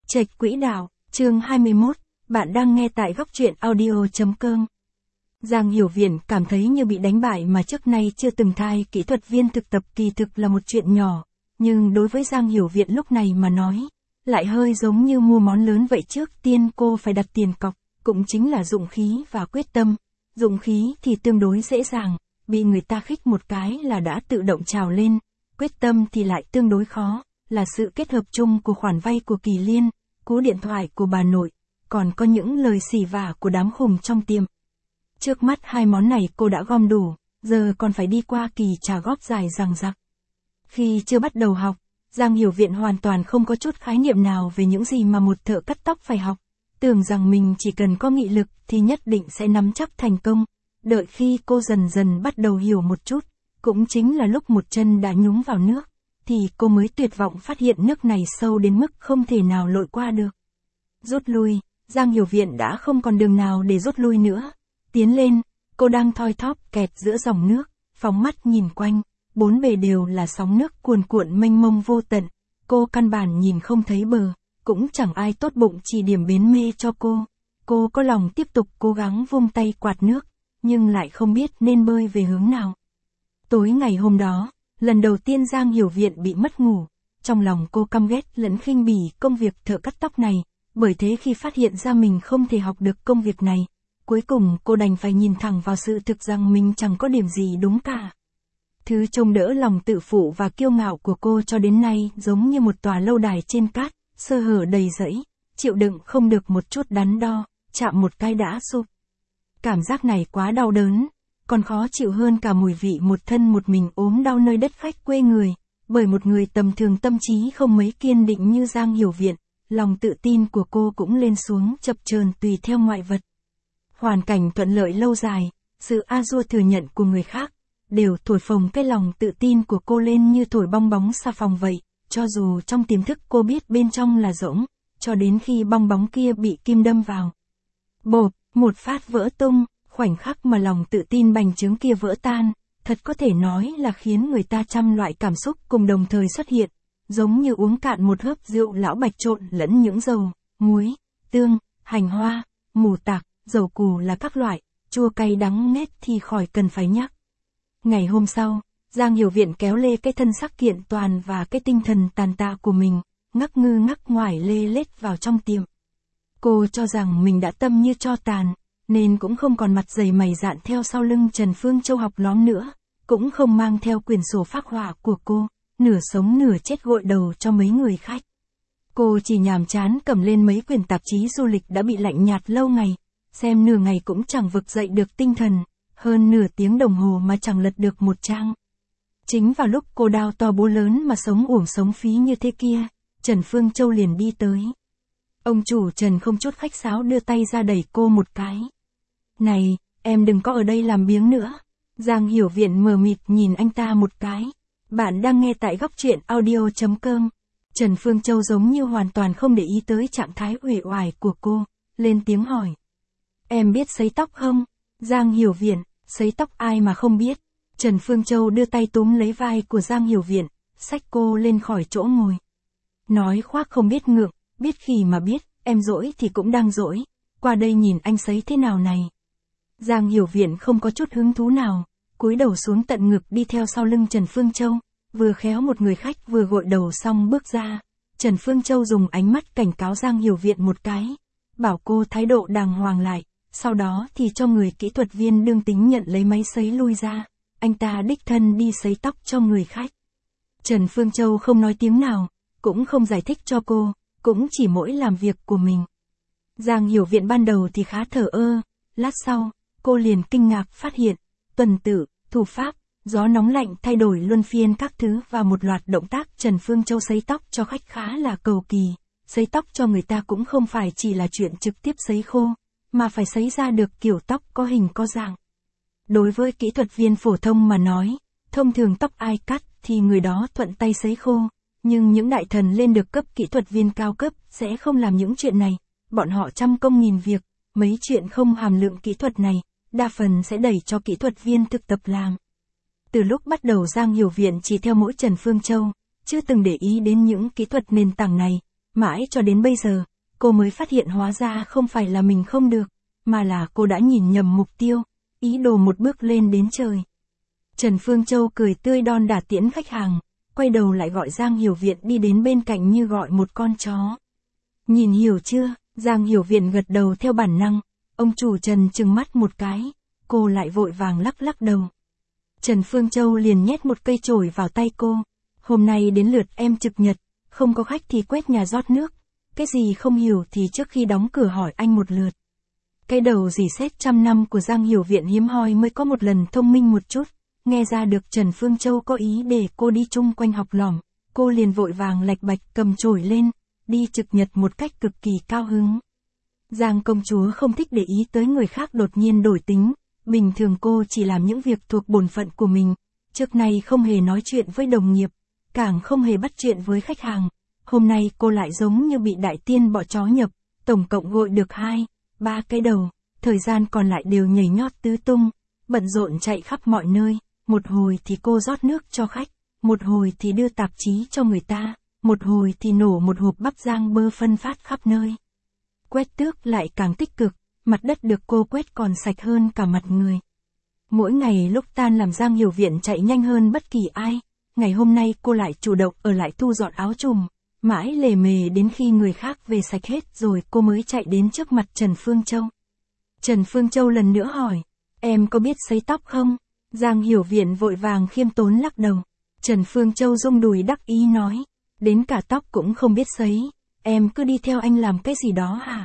Trạch Quỹ Đạo, chương 21, bạn đang nghe tại góc truyện audio.com. Giang Hiểu Viễn cảm thấy như bị đánh bại mà trước nay chưa từng thay kỹ thuật viên thực tập kỳ thực là một chuyện nhỏ, nhưng đối với Giang Hiểu Viễn lúc này mà nói, lại hơi giống như mua món lớn vậy. Trước tiên cô phải đặt tiền cọc, cũng chính là dụng khí và quyết tâm. Dụng khí thì tương đối dễ dàng, bị người ta khích một cái là đã tự động trào lên, quyết tâm thì lại tương đối khó, là sự kết hợp chung của khoản vay của Kỳ Liên, cú điện thoại của bà nội, còn có những lời xỉ vả của đám khùng trong tiệm. Trước mắt hai món này cô đã gom đủ, giờ còn phải đi qua kỳ trả góp dài dằng dặc. Khi chưa bắt đầu học, Giang Hiểu Viễn hoàn toàn không có chút khái niệm nào về những gì mà một thợ cắt tóc phải học, tưởng rằng mình chỉ cần có nghị lực thì nhất định sẽ nắm chắc thành công. Đợi khi cô dần dần bắt đầu hiểu một chút, cũng chính là lúc một chân đã nhúng vào nước, thì cô mới tuyệt vọng phát hiện nước này sâu đến mức không thể nào lội qua được. Rút lui, Giang Hiểu Viễn đã không còn đường nào để rút lui nữa. Tiến lên, cô đang thoi thóp kẹt giữa dòng nước, phóng mắt nhìn quanh, bốn bề đều là sóng nước cuồn cuộn mênh mông vô tận, cô căn bản nhìn không thấy bờ, cũng chẳng ai tốt bụng chỉ điểm bến mê cho cô. Cô có lòng tiếp tục cố gắng vung tay quạt nước, nhưng lại không biết nên bơi về hướng nào. Tối ngày hôm đó, lần đầu tiên Giang Hiểu Viễn bị mất ngủ, trong lòng cô căm ghét lẫn khinh bỉ công việc thợ cắt tóc này, bởi thế khi phát hiện ra mình không thể học được công việc này, cuối cùng cô đành phải nhìn thẳng vào sự thực rằng mình chẳng có điểm gì đúng cả. Thứ trông đỡ lòng tự phụ và kiêu ngạo của cô cho đến nay giống như một tòa lâu đài trên cát, sơ hở đầy rẫy, chịu đựng không được một chút đắn đo, chạm một cái đã sụp. Cảm giác này quá đau đớn, còn khó chịu hơn cả mùi vị một thân một mình ốm đau nơi đất khách quê người, bởi một người tầm thường tâm trí không mấy kiên định như Giang Hiểu Viễn, lòng tự tin của cô cũng lên xuống chập chờn tùy theo ngoại vật. Hoàn cảnh thuận lợi lâu dài, sự a dua thừa nhận của người khác, đều thổi phồng cái lòng tự tin của cô lên như thổi bong bóng xà phòng vậy, cho dù trong tiềm thức cô biết bên trong là rỗng, cho đến khi bong bóng kia bị kim đâm vào. Bộp, một phát vỡ tung, khoảnh khắc mà lòng tự tin bành trướng kia vỡ tan, thật có thể nói là khiến người ta trăm loại cảm xúc cùng đồng thời xuất hiện, giống như uống cạn một hớp rượu lão bạch trộn lẫn những dầu, muối, tương, hành hoa, mù tạc, dầu cù là các loại, chua cay đắng nghét thì khỏi cần phải nhắc. Ngày hôm sau, Giang Hiểu Viễn kéo lê cái thân sắc kiện toàn và cái tinh thần tàn tạ của mình, ngắc ngư ngắc ngoải lê lết vào trong tiệm. Cô cho rằng mình đã tâm như tro tàn, nên cũng không còn mặt dày mày dạn theo sau lưng Trần Phương Châu học lóm nữa, cũng không mang theo quyển sổ phác họa của cô, nửa sống nửa chết gội đầu cho mấy người khách. Cô chỉ nhàm chán cầm lên mấy quyển tạp chí du lịch đã bị lạnh nhạt lâu ngày, xem nửa ngày cũng chẳng vực dậy được tinh thần, hơn nửa tiếng đồng hồ mà chẳng lật được một trang. Chính vào lúc cô đao to búa lớn mà sống uổng sống phí như thế kia, Trần Phương Châu liền đi tới. Ông chủ Trần không chút khách sáo đưa tay ra đẩy cô một cái. Này, em đừng có ở đây làm biếng nữa. Giang Hiểu Viễn mờ mịt nhìn anh ta một cái. Bạn đang nghe tại góc truyện audio.com. Trần Phương Châu giống như hoàn toàn không để ý tới trạng thái uể oải của cô, lên tiếng hỏi. Em biết sấy tóc không? Giang Hiểu Viễn, sấy tóc ai mà không biết. Trần Phương Châu đưa tay túm lấy vai của Giang Hiểu Viễn, xách cô lên khỏi chỗ ngồi. Nói khoác không biết ngượng, biết khi mà biết, em dỗi thì cũng đang dỗi, qua đây nhìn anh sấy thế nào này. Giang Hiểu Viễn không có chút hứng thú nào, cúi đầu xuống tận ngực đi theo sau lưng Trần Phương Châu, vừa khéo một người khách vừa gội đầu xong bước ra. Trần Phương Châu dùng ánh mắt cảnh cáo Giang Hiểu Viễn một cái, bảo cô thái độ đàng hoàng lại, sau đó thì cho người kỹ thuật viên đương tính nhận lấy máy sấy lui ra, anh ta đích thân đi sấy tóc cho người khách. Trần Phương Châu không nói tiếng nào, cũng không giải thích cho cô, cũng chỉ mỗi làm việc của mình. Giang Hiểu Viễn ban đầu thì khá thờ ơ, lát sau, cô liền kinh ngạc phát hiện, tuần tự, thủ pháp, gió nóng lạnh thay đổi luân phiên các thứ và một loạt động tác Trần Phương Châu sấy tóc cho khách khá là cầu kỳ. Sấy tóc cho người ta cũng không phải chỉ là chuyện trực tiếp sấy khô, mà phải sấy ra được kiểu tóc có hình có dạng. Đối với kỹ thuật viên phổ thông mà nói, thông thường tóc ai cắt thì người đó thuận tay sấy khô, nhưng những đại thần lên được cấp kỹ thuật viên cao cấp sẽ không làm những chuyện này, bọn họ trăm công nghìn việc, mấy chuyện không hàm lượng kỹ thuật này, đa phần sẽ đẩy cho kỹ thuật viên thực tập làm. Từ lúc bắt đầu Giang Hiểu Viễn chỉ theo mỗi Trần Phương Châu, chưa từng để ý đến những kỹ thuật nền tảng này, Mãi cho đến bây giờ, cô mới phát hiện hóa ra không phải là mình không được, mà là cô đã nhìn nhầm mục tiêu, ý đồ một bước lên đến trời. Trần Phương Châu cười tươi đon đả tiễn khách hàng, quay đầu lại gọi Giang Hiểu Viện đi đến bên cạnh như gọi một con chó. Nhìn hiểu chưa? Giang Hiểu Viện gật đầu theo bản năng, ông chủ Trần trừng mắt một cái, cô lại vội vàng lắc lắc đầu. Trần Phương Châu liền nhét một cây chổi vào tay cô, hôm nay đến lượt em trực nhật, không có khách thì quét nhà rót nước, cái gì không hiểu thì trước khi đóng cửa hỏi anh một lượt. Cái đầu dì xét trăm năm của Giang Hiểu Viện hiếm hoi mới có một lần thông minh một chút, nghe ra được Trần Phương Châu có ý để cô đi chung quanh học lỏm, cô liền vội vàng lạch bạch cầm chổi lên, đi trực nhật một cách cực kỳ cao hứng. Giang công chúa không thích để ý tới người khác đột nhiên đổi tính, bình thường cô chỉ làm những việc thuộc bổn phận của mình, trước nay không hề nói chuyện với đồng nghiệp, càng không hề bắt chuyện với khách hàng. Hôm nay cô lại giống như bị đại tiên bọ chó nhập, tổng cộng gội được 2-3 cái đầu, thời gian còn lại đều nhảy nhót tứ tung, bận rộn chạy khắp mọi nơi, một hồi thì cô rót nước cho khách, một hồi thì đưa tạp chí cho người ta, một hồi thì nổ một hộp bắp rang bơ phân phát khắp nơi. Quét tước lại càng tích cực, mặt đất được cô quét còn sạch hơn cả mặt người. Mỗi ngày lúc tan làm Giang Hiểu Viện chạy nhanh hơn bất kỳ ai, ngày hôm nay cô lại chủ động ở lại thu dọn áo chùm, mãi lề mề đến khi người khác về sạch hết rồi cô mới chạy đến trước mặt Trần Phương Châu. Trần Phương Châu lần nữa hỏi, em có biết sấy tóc không? Giang Hiểu Viện vội vàng khiêm tốn lắc đầu. Trần Phương Châu rung đùi đắc ý nói, đến cả tóc cũng không biết sấy, em cứ đi theo anh làm cái gì đó hả?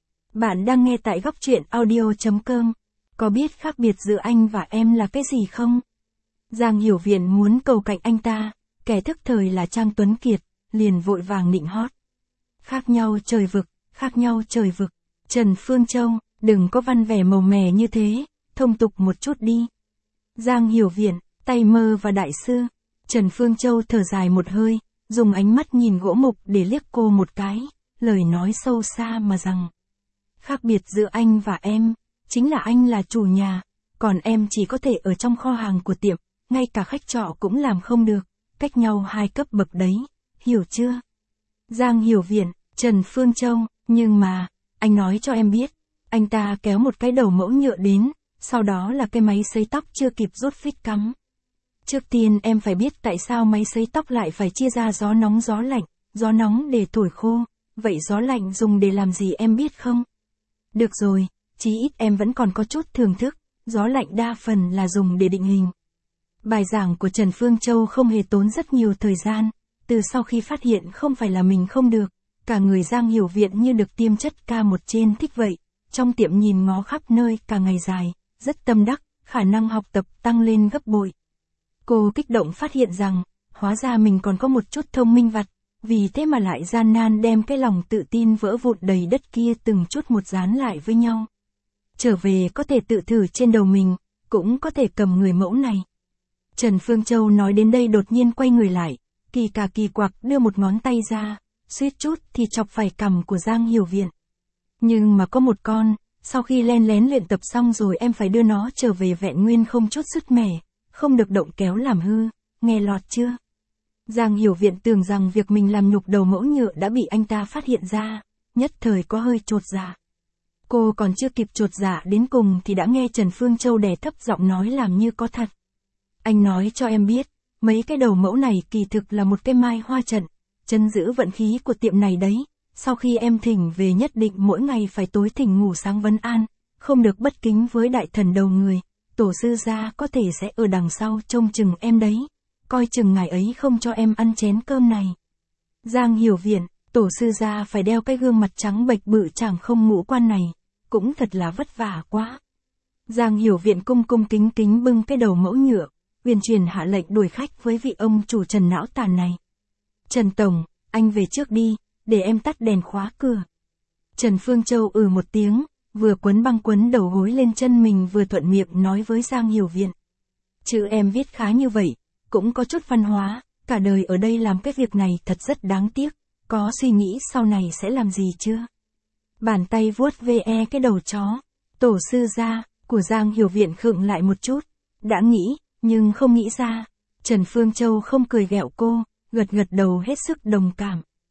Bạn đang nghe tại góc truyện audio.com. Có biết khác biệt giữa anh và em là cái gì không? Giang Hiểu Viện muốn cầu cạnh anh ta, kẻ thức thời là Trang Tuấn Kiệt, liền vội vàng nịnh hót. Khác nhau trời vực, khác nhau trời vực. Trần Phương Châu, đừng có văn vẻ màu mè như thế, thông tục một chút đi. Giang Hiểu Viện, tay mơ và đại sư. Trần Phương Châu thở dài một hơi, dùng ánh mắt nhìn gỗ mục để liếc cô một cái, lời nói sâu xa mà rằng. Khác biệt giữa anh và em, chính là anh là chủ nhà, còn em chỉ có thể ở trong kho hàng của tiệm, ngay cả khách trọ cũng làm không được, cách nhau 2 cấp bậc đấy, hiểu chưa? Giang Hiểu Viện, Trần Phương Châu, nhưng mà, anh nói cho em biết, anh ta kéo một cái đầu mẫu nhựa đến, sau đó là cái máy sấy tóc chưa kịp rút phích cắm. Trước tiên em phải biết tại sao máy sấy tóc lại phải chia ra gió nóng gió lạnh, gió nóng để thổi khô, vậy gió lạnh dùng để làm gì em biết không? Được rồi, chí ít em vẫn còn có chút thưởng thức, gió lạnh đa phần là dùng để định hình. Bài giảng của Trần Phương Châu không hề tốn rất nhiều thời gian, từ sau khi phát hiện không phải là mình không được, cả người Giang Hiểu Viện như được tiêm chất K1 trên thích vậy, trong tiệm nhìn ngó khắp nơi cả ngày dài, rất tâm đắc, khả năng học tập tăng lên gấp bội. Cô kích động phát hiện rằng, hóa ra mình còn có một chút thông minh vặt, vì thế mà lại gian nan đem cái lòng tự tin vỡ vụn đầy đất kia từng chút một dán lại với nhau. Trở về có thể tự thử trên đầu mình, cũng có thể cầm người mẫu này. Trần Phương Châu nói đến đây đột nhiên quay người lại, kỳ quặc đưa một ngón tay ra, suýt chút thì chọc phải cằm của Giang Hiểu Viện. Nhưng mà có một con, sau khi len lén luyện tập xong rồi em phải đưa nó trở về vẹn nguyên không chút sứt mẻ, không được động kéo làm hư, nghe lọt chưa? Giang Hiểu Viện tưởng rằng việc mình làm nhục đầu mẫu nhựa đã bị anh ta phát hiện ra, nhất thời có hơi chột dạ. Cô còn chưa kịp chột dạ đến cùng thì đã nghe Trần Phương Châu đè thấp giọng nói làm như có thật. Anh nói cho em biết, mấy cái đầu mẫu này kỳ thực là một cái mai hoa trận, chân giữ vận khí của tiệm này đấy. Sau khi em thỉnh về nhất định mỗi ngày phải tối thỉnh ngủ sáng vấn an, không được bất kính với đại thần đầu người, tổ sư gia có thể sẽ ở đằng sau trông chừng em đấy, coi chừng ngài ấy không cho em ăn chén cơm này. Giang Hiểu Viện, tổ sư gia phải đeo cái gương mặt trắng bệch bự chẳng không ngũ quan này, cũng thật là vất vả quá. Giang Hiểu Viện cung cung kính kính bưng cái đầu mẫu nhựa, uyển chuyển hạ lệnh đuổi khách với vị ông chủ Trần não tàn này. Trần Tổng, anh về trước đi, để em tắt đèn khóa cửa. Trần Phương Châu một tiếng, vừa quấn băng quấn đầu gối lên chân mình vừa thuận miệng nói với Giang Hiểu Viện. Chữ em viết khá như vậy, cũng có chút văn hóa, cả đời ở đây làm cái việc này thật rất đáng tiếc, có suy nghĩ sau này sẽ làm gì chưa? Bàn tay vuốt ve cái đầu chó, tổ sư gia, của Giang Hiểu Viện khựng lại một chút, đã nghĩ, nhưng không nghĩ ra. Trần Phương Châu không cười ghẹo cô, gật gật đầu hết sức đồng cảm.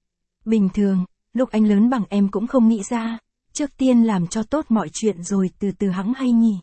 Bình thường, lúc anh lớn bằng em cũng không nghĩ ra, trước tiên làm cho tốt mọi chuyện rồi từ từ hẵng hay nhỉ.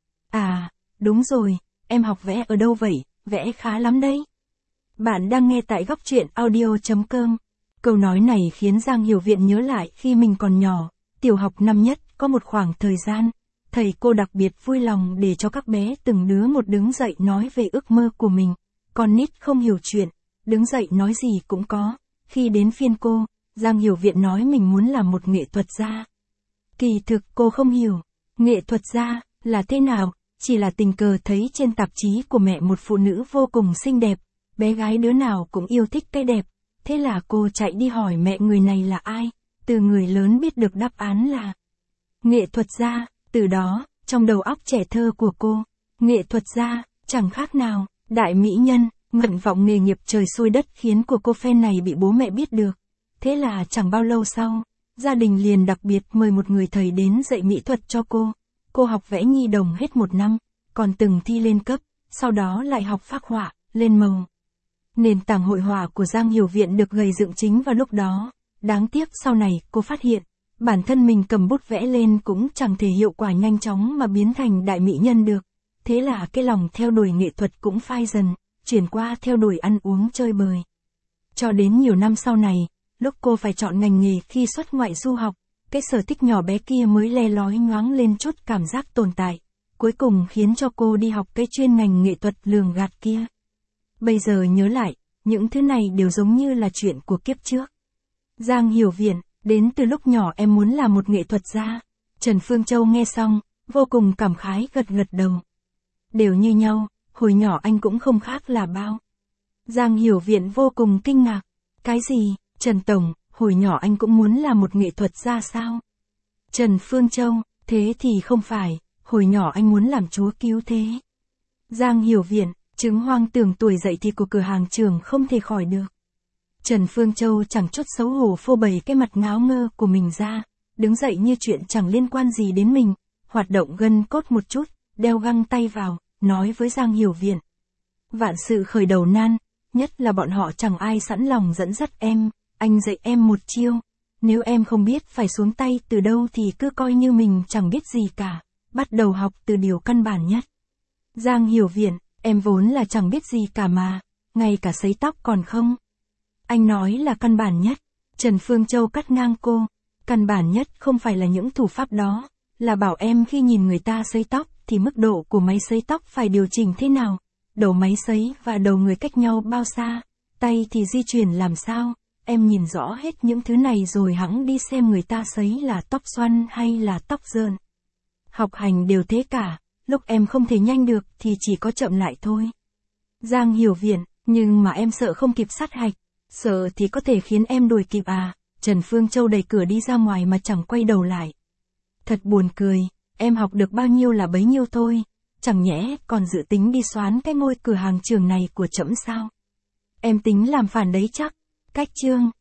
À, đúng rồi, em học vẽ ở đâu vậy, vẽ khá lắm đấy. Bạn đang nghe tại góc truyện audio.com. Câu nói này khiến Giang Hiểu Viện nhớ lại khi mình còn nhỏ, tiểu học năm nhất, có một khoảng thời gian, thầy cô đặc biệt vui lòng để cho các bé từng đứa một đứng dậy nói về ước mơ của mình. Con nít không hiểu chuyện, đứng dậy nói gì cũng có. Khi đến phiên cô, Giang Hiểu Viện nói mình muốn làm một nghệ thuật gia. Kỳ thực cô không hiểu, nghệ thuật gia là thế nào, chỉ là tình cờ thấy trên tạp chí của mẹ một phụ nữ vô cùng xinh đẹp, bé gái đứa nào cũng yêu thích cái đẹp. Thế là cô chạy đi hỏi mẹ người này là ai, từ người lớn biết được đáp án là nghệ thuật gia. Từ đó, trong đầu óc trẻ thơ của cô, nghệ thuật gia chẳng khác nào đại mỹ nhân. Nguyện vọng nghề nghiệp trời xui đất khiến của cô phen này bị bố mẹ biết được. Thế là chẳng bao lâu sau, gia đình liền đặc biệt mời một người thầy đến dạy mỹ thuật cho cô. Cô học vẽ nhi đồng hết 1 năm, còn từng thi lên cấp, sau đó lại học phác họa, lên màu. Nền tảng hội họa của Giang Hiểu Viện được gầy dựng chính vào lúc đó. Đáng tiếc sau này cô phát hiện, bản thân mình cầm bút vẽ lên cũng chẳng thể hiệu quả nhanh chóng mà biến thành đại mỹ nhân được. Thế là cái lòng theo đuổi nghệ thuật cũng phai dần, chuyển qua theo đuổi ăn uống chơi bời. Cho đến nhiều năm sau này, lúc cô phải chọn ngành nghề khi xuất ngoại du học, cái sở thích nhỏ bé kia mới le lói nhoáng lên chút cảm giác tồn tại, cuối cùng khiến cho cô đi học cái chuyên ngành nghệ thuật lường gạt kia. Bây giờ nhớ lại, những thứ này đều giống như là chuyện của kiếp trước. Giang Hiểu Viện, đến từ lúc nhỏ em muốn là một nghệ thuật gia. Trần Phương Châu nghe xong, vô cùng cảm khái gật gật đầu. Đều như nhau, hồi nhỏ anh cũng không khác là bao. Giang Hiểu Viện vô cùng kinh ngạc. Cái gì, Trần Tổng, hồi nhỏ anh cũng muốn là một nghệ thuật gia sao? Trần Phương Châu, thế thì không phải, hồi nhỏ anh muốn làm chúa cứu thế. Giang Hiểu Viện, chứng hoang tưởng tuổi dậy thì của cửa hàng trường không thể khỏi được. Trần Phương Châu chẳng chút xấu hổ phô bày cái mặt ngáo ngơ của mình ra, đứng dậy như chuyện chẳng liên quan gì đến mình, hoạt động gân cốt một chút, đeo găng tay vào, nói với Giang Hiểu Viện. Vạn sự khởi đầu nan, nhất là bọn họ chẳng ai sẵn lòng dẫn dắt em, anh dạy em một chiêu. Nếu em không biết phải xuống tay từ đâu thì cứ coi như mình chẳng biết gì cả, bắt đầu học từ điều căn bản nhất. Giang Hiểu Viện, em vốn là chẳng biết gì cả mà, ngay cả sấy tóc còn không. Anh nói là căn bản nhất. Trần Phương Châu cắt ngang cô. Căn bản nhất không phải là những thủ pháp đó, là bảo em khi nhìn người ta sấy tóc thì mức độ của máy sấy tóc phải điều chỉnh thế nào, đầu máy sấy và đầu người cách nhau bao xa, tay thì di chuyển làm sao. Em nhìn rõ hết những thứ này rồi hẵng đi xem người ta sấy là tóc xoăn hay là tóc rơn. Học hành đều thế cả, lúc em không thể nhanh được thì chỉ có chậm lại thôi. Giang Hiểu Viện, nhưng mà em sợ không kịp sát hạch. Sợ thì có thể khiến em đuổi kịp à? Trần Phương Châu đẩy cửa đi ra ngoài mà chẳng quay đầu lại. Thật buồn cười, em học được bao nhiêu là bấy nhiêu thôi, chẳng nhẽ còn dự tính đi xoán cái ngôi cửa hàng trường này của trẫm sao? Em tính làm phản đấy chắc. Cách chương